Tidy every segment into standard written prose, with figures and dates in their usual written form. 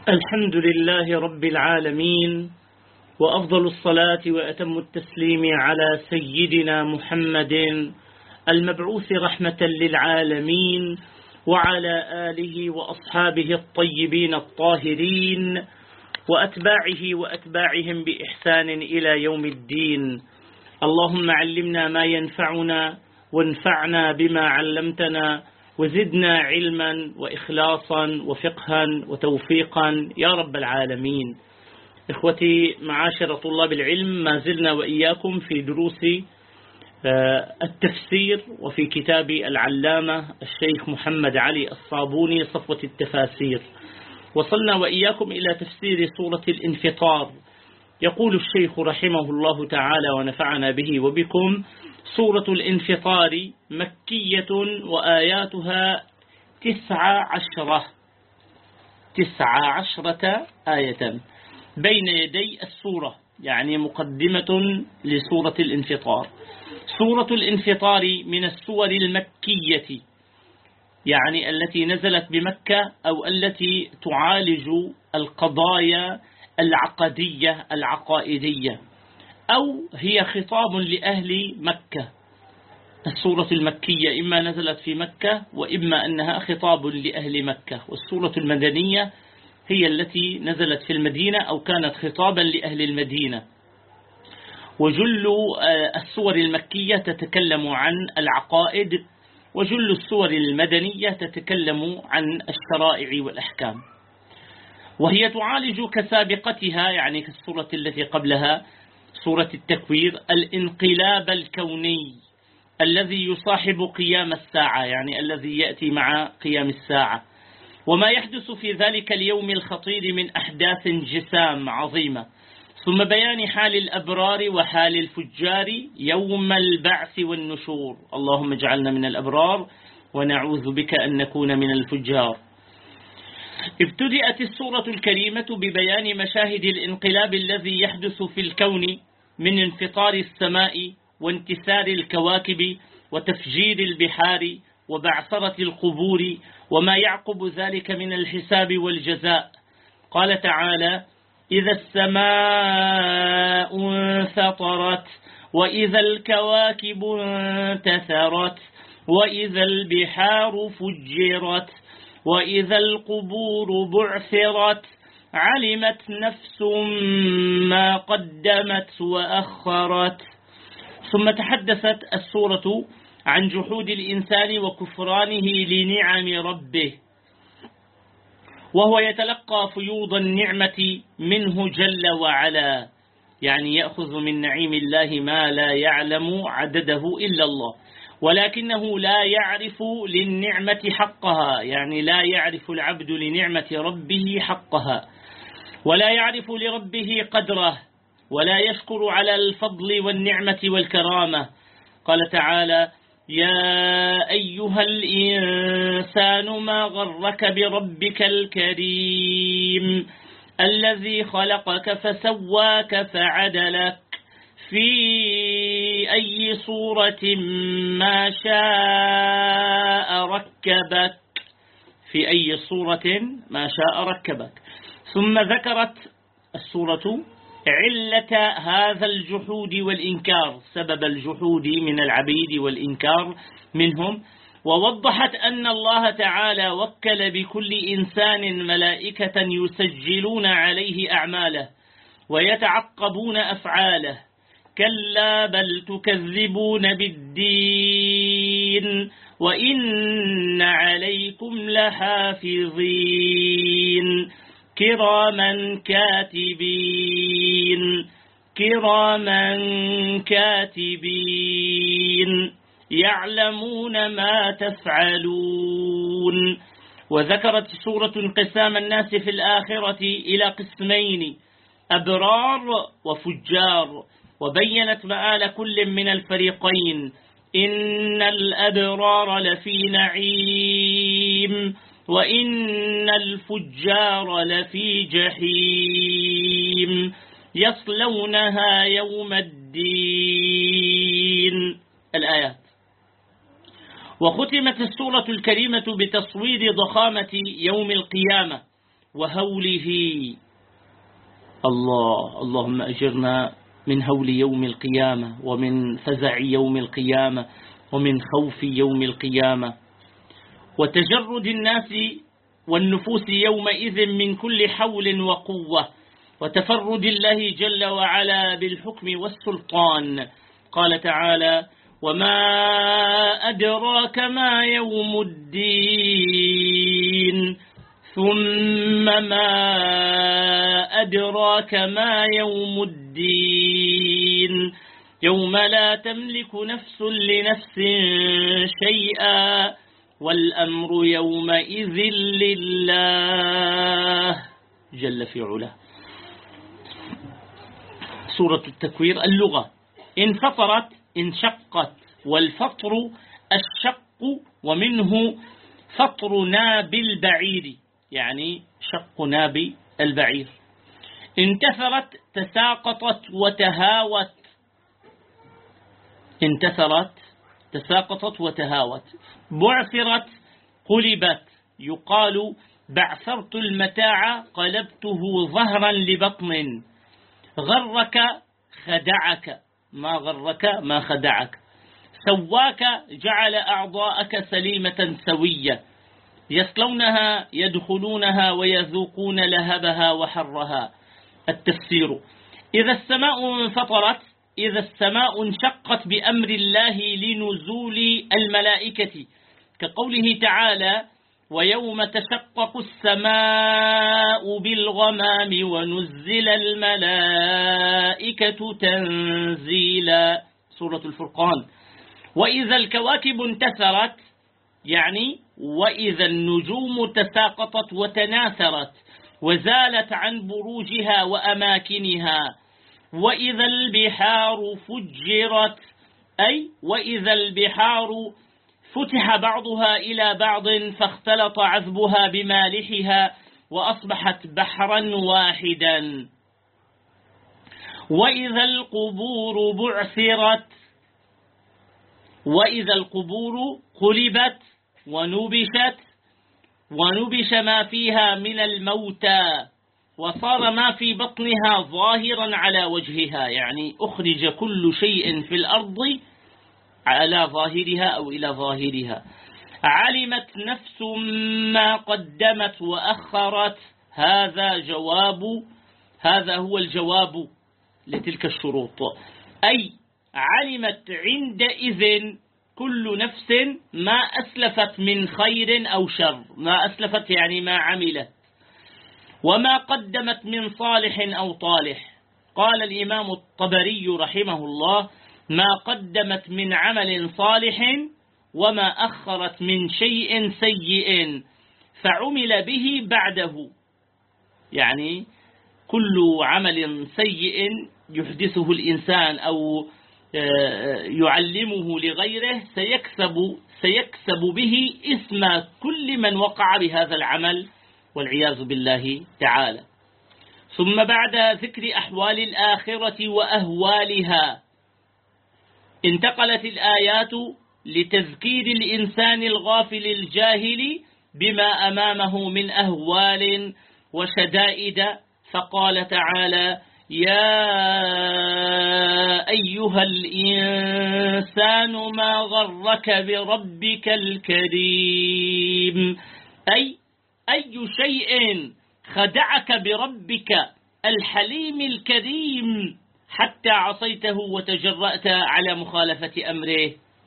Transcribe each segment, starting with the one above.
الحمد لله رب العالمين، وأفضل الصلاة وأتم التسليم على سيدنا محمد المبعوث رحمة للعالمين، وعلى آله وأصحابه الطيبين الطاهرين وأتباعه وأتباعهم بإحسان إلى يوم الدين. اللهم علمنا ما ينفعنا وانفعنا بما علمتنا، وزدنا علما وإخلاصا وفقها وتوفيقا يا رب العالمين. إخوتي معاشر طلاب العلم، ما زلنا وإياكم في دروس التفسير، وفي كتاب العلامة الشيخ محمد علي الصابوني صفوة التفاسير. وصلنا وإياكم إلى تفسير سورة الانفطار. يقول الشيخ رحمه الله تعالى ونفعنا به وبكم: سورة الانفطار مكية وآياتها 19 آية بين يدي السورة، يعني مقدمة لسورة الانفطار. سورة الانفطار من السور المكية، يعني التي نزلت بمكة أو التي تعالج القضايا العقدية العقائدية، أو هي خطاب لأهل مكة. السورة المكية إما نزلت في مكة وإما أنها خطاب لأهل مكة، والسورة المدنية هي التي نزلت في المدينة أو كانت خطابا لأهل المدينة. وجل السور المكية تتكلم عن العقائد، وجل السور المدنية تتكلم عن الشرائع والأحكام، وهي تعالج كسابقتها، يعني كالسورة التي قبلها سورة التكوير، الانقلاب الكوني الذي يصاحب قيام الساعة، يعني الذي يأتي مع قيام الساعة، وما يحدث في ذلك اليوم الخطير من أحداث جسام عظيمة، ثم بيان حال الأبرار وحال الفجار يوم البعث والنشور. اللهم اجعلنا من الأبرار ونعوذ بك أن نكون من الفجار. ابتدأت السورة الكريمة ببيان مشاهد الانقلاب الذي يحدث في الكون من انفطار السماء وانتثار الكواكب وتفجير البحار وبعثرة القبور وما يعقب ذلك من الحساب والجزاء. قال تعالى: إذا السماء انفطرت، وإذا الكواكب انتثرت، وإذا البحار فجرت، وإذا القبور بعثرت، علمت نفس ما قدمت وأخرت. ثم تحدثت السورة عن جحود الإنسان وكفرانه لنعم ربه، وهو يتلقى فيوض النعمة منه جل وعلا، يعني يأخذ من نعيم الله ما لا يعلم عدده إلا الله، ولكنه لا يعرف للنعمة حقها، يعني لا يعرف العبد لنعمة ربه حقها، ولا يعرف لربه قدره، ولا يشكر على الفضل والنعمة والكرامة. قال تعالى: يا أيها الإنسان ما غرك بربك الكريم الذي خلقك فسواك فعدلك في أي صورة ما شاء ركبك، في أي صورة ما شاء ركبك. ثم ذكرت السورة علة هذا الجحود والإنكار، سبب الجحود من العبيد والإنكار منهم، ووضحت أن الله تعالى وكل بكل إنسان ملائكة يسجلون عليه أعماله ويتعقبون أفعاله. كلا بل تكذبون بالدين وإن عليكم لحافظين كراما كاتبين يعلمون ما تفعلون. وذكرت سورة انقسام الناس في الآخرة إلى قسمين: أبرار وفجار، وبينت مآل كل من الفريقين: إن الأبرار لفي نعيم وإن الفجار لفي جحيم يصلونها يوم الدين. الآيات. وختمت السورة الكريمة بتصوير ضخامة يوم القيامة وهوله. اللهم أجرنا من هول يوم القيامة، ومن فزع يوم القيامة، ومن خوف يوم القيامة، وتجرد الناس والنفوس يومئذ من كل حول وقوة، وتفرد الله جل وعلا بالحكم والسلطان. قال تعالى: وما أدراك ما يوم الدين، ثم ما أدراك ما يوم الدين، يوم لا تملك نفس لنفس شيئا والأمر يومئذ لله جل في علاه. سورة التكوير. اللغة: انفطرت، انشقت، والفطر الشق، ومنه فطر ناب البعير، يعني شق ناب البعير. انتثرت، تساقطت وتهاوت. انتثرت، تساقطت وتهاوت. بعثرت، قلبت. يقال: بعثرت المتاع قلبته ظهرا لبطن. غرك، خدعك. ما غرك ما خدعك. سواك، جعل أعضاءك سليمة سوية. يصلونها، يدخلونها ويذوقون لهبها وحرها. التفسير: إذا السماء انفطرت، إذا السماء انشقت بأمر الله لنزول الملائكة، كقوله تعالى: ويوم تشقق السماء بالغمام ونزل الملائكة تنزيلا. سورة الفرقان. وإذا الكواكب انتثرت، يعني وإذا النجوم تساقطت وتناثرت وزالت عن بروجها وأماكنها. وإذا البحار فجرت، أي وإذا البحار فتح بعضها إلى بعض فاختلط عذبها بمالحها وأصبحت بحرا واحدا. وإذا القبور بعثرت، وإذا القبور قلبت ونبشت، ونبش ما فيها من الموتى، وصار ما في بطنها ظاهرا على وجهها، يعني أخرج كل شيء في الأرض على ظاهرها أو إلى ظاهرها. علمت نفس ما قدمت وأخرت. هذا هو الجواب لتلك الشروط. أي علمت عندئذ كل نفس ما أسلفت من خير أو شر. ما أسلفت يعني ما عملت، وما قدمت من صالح أو طالح. قال الإمام الطبري رحمه الله: ما قدمت من عمل صالح وما أخرت من شيء سيء فعمل به بعده. يعني كل عمل سيء يحدثه الإنسان أو يعلمه لغيره سيكسب به اسم كل من وقع بهذا العمل والعياذ بالله تعالى. ثم بعد ذكر أحوال الآخرة وأهوالها انتقلت الآيات لتذكير الإنسان الغافل الجاهل بما أمامه من أهوال وشدائد. فقال تعالى: يا أيها الإنسان ما غرك بربك الكريم، أي شيء خدعك بربك الحليم الكريم حتى عصيته وتجرأت على مخالفة أمره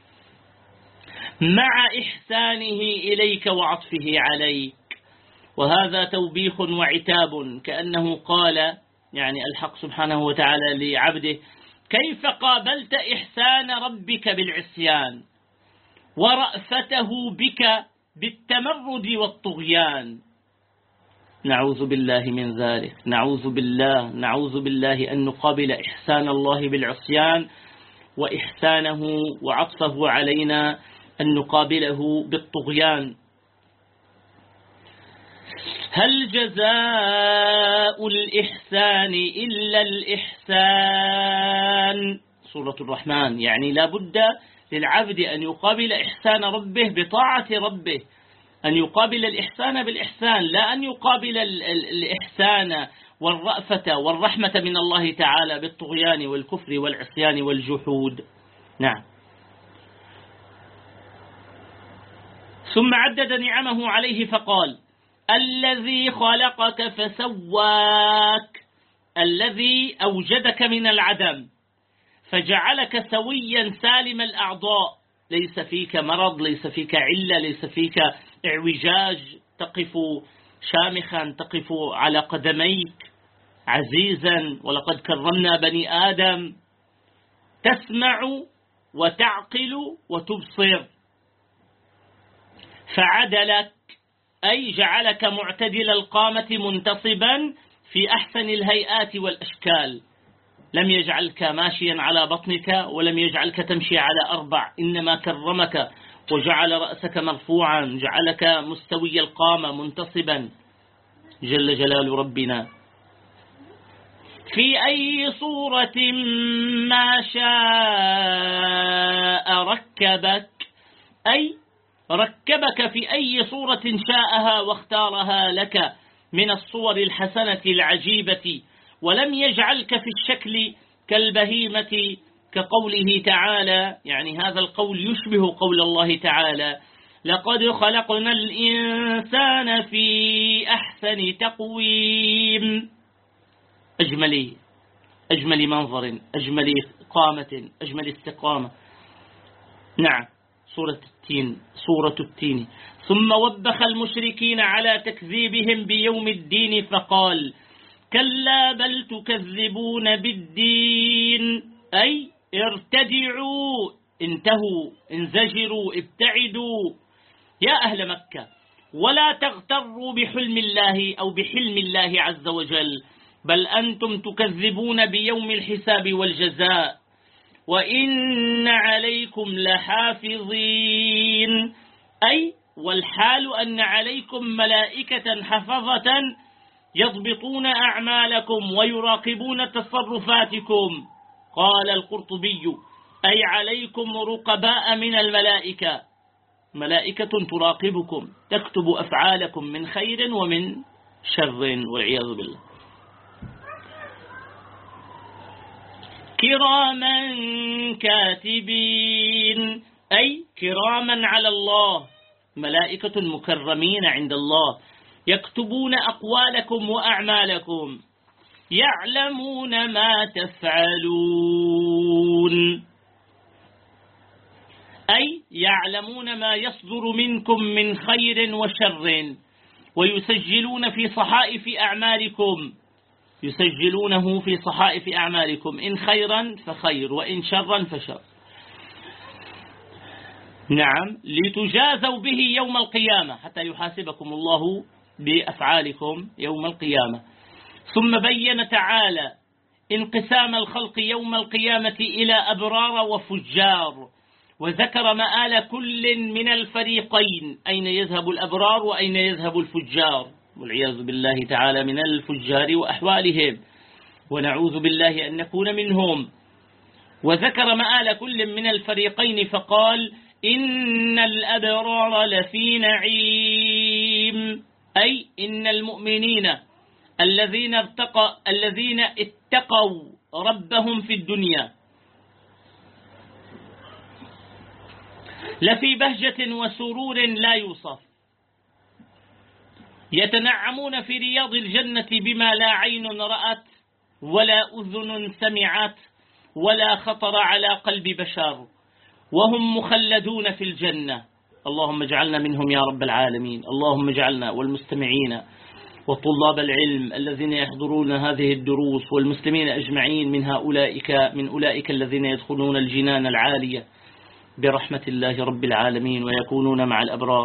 مع إحسانه إليك وعطفه عليك. وهذا توبيخ وعتاب، كأنه قال يعني الحق سبحانه وتعالى لعبده: كيف قابلت إحسان ربك بالعصيان ورأفته بك بالتمرد والطغيان؟ نعوذ بالله من ذلك، نعوذ بالله أن نقابل إحسان الله بالعصيان، وإحسانه وعطفه علينا أن نقابله بالطغيان. هل جزاء الإحسان إلا الإحسان؟ سورة الرحمن. يعني لا بد للعبد أن يقابل إحسان ربه بطاعة ربه، أن يقابل الإحسان بالإحسان، لا أن يقابل الإحسان والرأفة والرحمة من الله تعالى بالطغيان والكفر والعصيان والجحود. نعم. ثم عدد نعمه عليه فقال: الذي خلقك فسواك، الذي أوجدك من العدم فجعلك سويا سالم الأعضاء، ليس فيك مرض، ليس فيك علة، ليس فيك اعوجاج، تقف شامخا، تقف على قدميك عزيزا، ولقد كرمنا بني آدم، تسمع وتعقل وتبصر. فعدلك أي جعلك معتدل القامة منتصبا في أحسن الهيئات والأشكال، لم يجعلك ماشيا على بطنك ولم يجعلك تمشي على أربع، إنما كرمك وجعل رأسك مرفوعا، جعلك مستوي القامة منتصبا جل جلال ربنا. في أي صورة ما شاء ركبك، أي ركبك في أي صورة شاءها واختارها لك من الصور الحسنة العجيبة، ولم يجعلك في الشكل كالبهيمة، كقوله تعالى، يعني هذا القول يشبه قول الله تعالى: لقد خلقنا الإنسان في أحسن تقويم. أجمل منظر، أجمل قامة، أجمل استقامة. نعم. سورة التين. ثم وبخ المشركين على تكذيبهم بيوم الدين فقال: كلا بل تكذبون بالدين، أي ارتدعوا، انتهوا، انزجروا، ابتعدوا يا أهل مكة، ولا تغتروا بحلم الله أو بحلم الله عز وجل، بل أنتم تكذبون بيوم الحساب والجزاء، وإن عليكم لحافظين، أي والحال أن عليكم ملائكة حفظة يضبطون أعمالكم ويراقبون تصرفاتكم. قال القرطبي: أي عليكم رقباء من الملائكة، ملائكة تراقبكم تكتب أفعالكم من خير ومن شر والعياذ بالله. كراما كاتبين، أي كراما على الله، ملائكة مكرمين عند الله يكتبون أقوالكم وأعمالكم، يعلمون ما تفعلون، أي يعلمون ما يصدر منكم من خير وشر، ويسجلون في صحائف أعمالكم، يسجلونه في صحائف أعمالكم، إن خيرا فخير وإن شرا فشر. نعم. لتجازوا به يوم القيامة، حتى يحاسبكم الله بأفعالكم يوم القيامة. ثم بين تعالى انقسام الخلق يوم القيامة إلى أبرار وفجار، وذكر مآل كل من الفريقين، أين يذهب الأبرار وأين يذهب الفجار، والعياذ بالله تعالى من الفجار وأحوالهم، ونعوذ بالله أن نكون منهم. وذكر مآل كل من الفريقين فقال: إن الأبرار لفي نعيم، أي إن المؤمنين الذين اتقوا ربهم في الدنيا لفي بهجة وسرور لا يوصف، يتنعمون في رياض الجنة بما لا عين رأت ولا أذن سمعت ولا خطر على قلب بشر، وهم مخلدون في الجنة. اللهم اجعلنا منهم يا رب العالمين. اللهم اجعلنا والمستمعين وطلاب العلم الذين يحضرون هذه الدروس والمسلمين أجمعين من أولئك الذين يدخلون الجنان العالية برحمة الله رب العالمين ويكونون مع الأبرار.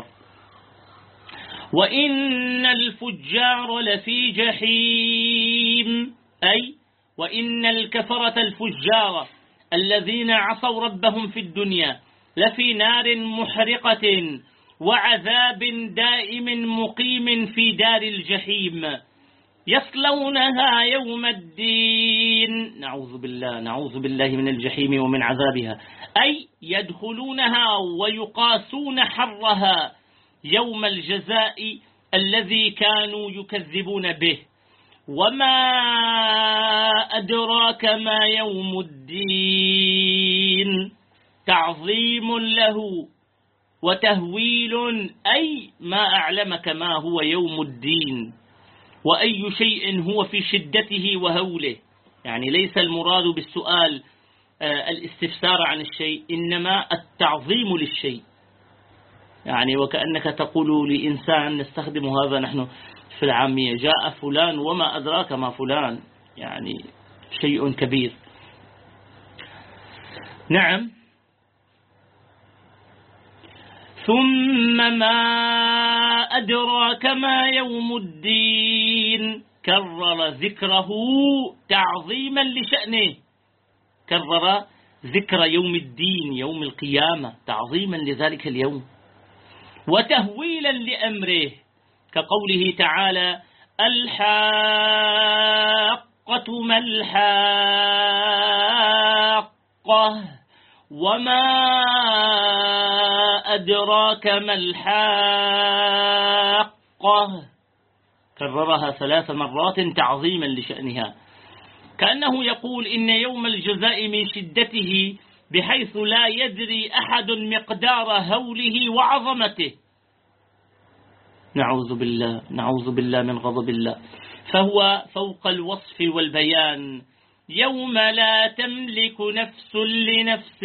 وإن الفجار لفي جحيم، أي وإن الكفرة الفجار الذين عصوا ربهم في الدنيا لفي نار محرقة وعذاب دائم مقيم في دار الجحيم، يصلونها يوم الدين. نعوذ بالله من الجحيم ومن عذابها، أي يدخلونها ويقاسون حرها يوم الجزاء الذي كانوا يكذبون به. وما أدراك ما يوم الدين، تعظيم له وتهويل، أي ما أعلمك ما هو يوم الدين وأي شيء هو في شدته وهوله. يعني ليس المراد بالسؤال الاستفسار عن الشيء، إنما التعظيم للشيء. يعني وكأنك تقول لإنسان، نستخدم هذا نحن في العامية، جاء فلان وما أدراك ما فلان، يعني شيء كبير. نعم. ثم ما أدراك ما يوم الدين، كرر ذكره تعظيما لشأنه، كرر ذكر يوم الدين، يوم القيامة، تعظيما لذلك اليوم وتهويلا لأمره، كقوله تعالى: الحاقة ما الحاقة وما أدراك ما الحاقة، كررها 3 مرات تعظيما لشأنها، كأنه يقول إن يوم الجزاء من شدته بحيث لا يدري أحد مقدار هوله وعظمته. نعوذ بالله من غضب الله. فهو فوق الوصف والبيان. يوم لا تملك نفس لنفس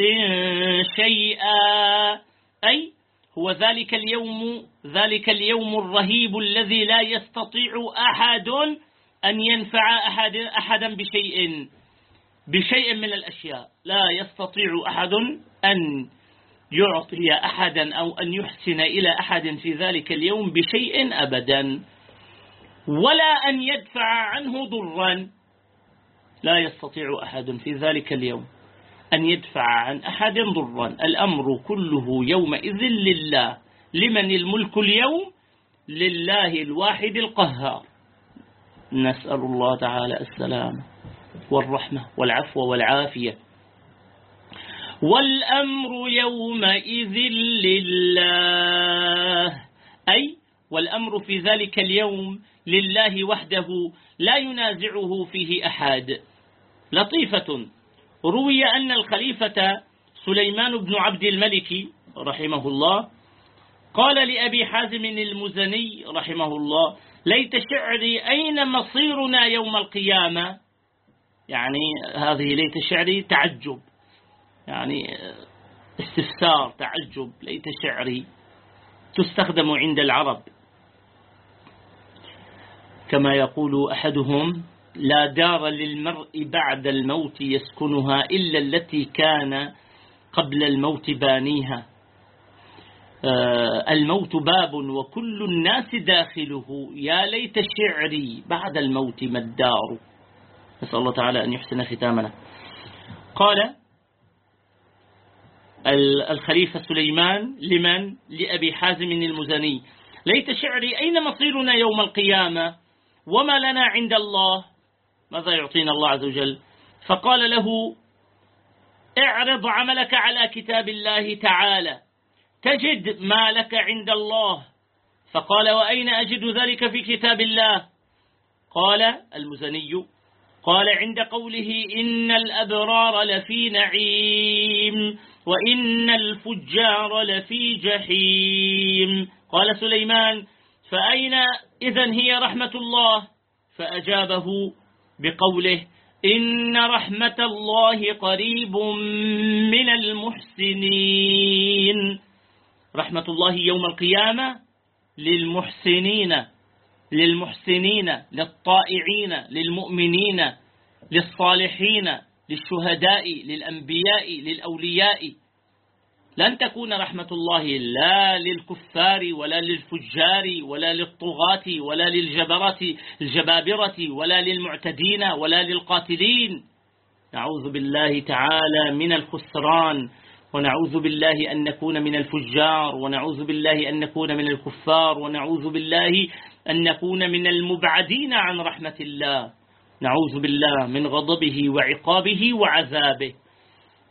شيئا، أي هو ذلك اليوم الرهيب الذي لا يستطيع أحد أن ينفع أحدا بشيء من الأشياء. لا يستطيع أحد أن يعطي أحدا أو أن يحسن إلى أحد في ذلك اليوم بشيء أبدا، ولا أن يدفع عنه ضرا. لا يستطيع أحد في ذلك اليوم أن يدفع عن أحد ضرا. الأمر كله يومئذ لله. لمن الملك اليوم؟ لله الواحد القهار. نسأل الله تعالى السلام والرحمة والعفو والعافية. والأمر يومئذ لله، أي والأمر في ذلك اليوم لله وحده لا ينازعه فيه أحد. لطيفة: روي أن الخليفة سليمان بن عبد الملك رحمه الله قال لأبي حازم المزني رحمه الله: ليت شعري أين مصيرنا يوم القيامة. يعني هذه ليت شعري تعجب، يعني استفسار، تعجب. ليت شعري تستخدم عند العرب، كما يقول أحدهم: لا دار للمرء بعد الموت يسكنها إلا التي كان قبل الموت بانيها. الموت باب وكل الناس داخله، يا ليت شعري بعد الموت ما الدار. نسأل الله تعالى أن يحسن ختامنا. قال الخليفة سليمان لمن؟ لأبي حازم المزني: ليت شعري أين مصيرنا يوم القيامة وما لنا عند الله، ماذا يعطينا الله عز وجل؟ فقال له: اعرض عملك على كتاب الله تعالى تجد ما لك عند الله. فقال: وأين أجد ذلك في كتاب الله؟ قال المزني: قال: عند قوله: إن الأبرار لفي نعيم وإن الفجار لفي جحيم. قال سليمان: فأين إذن هي رحمة الله؟ فأجابه بقوله: إن رحمة الله قريب من المحسنين. رحمة الله يوم القيامة للمحسنين للطائعين للمؤمنين للصالحين للشهداء للأنبياء للأولياء. لن تكون رحمة الله لا للكفار ولا للفجار ولا للطغاة ولا الجبابرة ولا للمعتدين ولا للقاتلين. نعوذ بالله تعالى من الخسران، ونعوذ بالله أن نكون من الفجار، ونعوذ بالله أن نكون من الكفار، ونعوذ بالله أن نكون من المبعدين عن رحمة الله. نعوذ بالله من غضبه وعقابه وعذابه.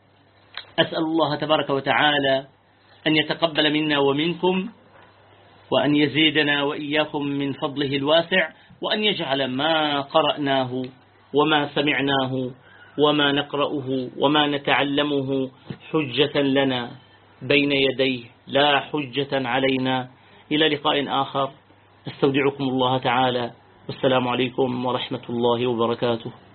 أسأل الله تبارك وتعالى أن يتقبل منا ومنكم وأن يزيدنا وإياكم من فضله الواسع، وأن يجعل ما قرأناه وما سمعناه وما نقرأه وما نتعلمه حجة لنا بين يديه لا حجة علينا. إلى لقاء آخر، استودعكم الله تعالى، والسلام عليكم ورحمة الله وبركاته.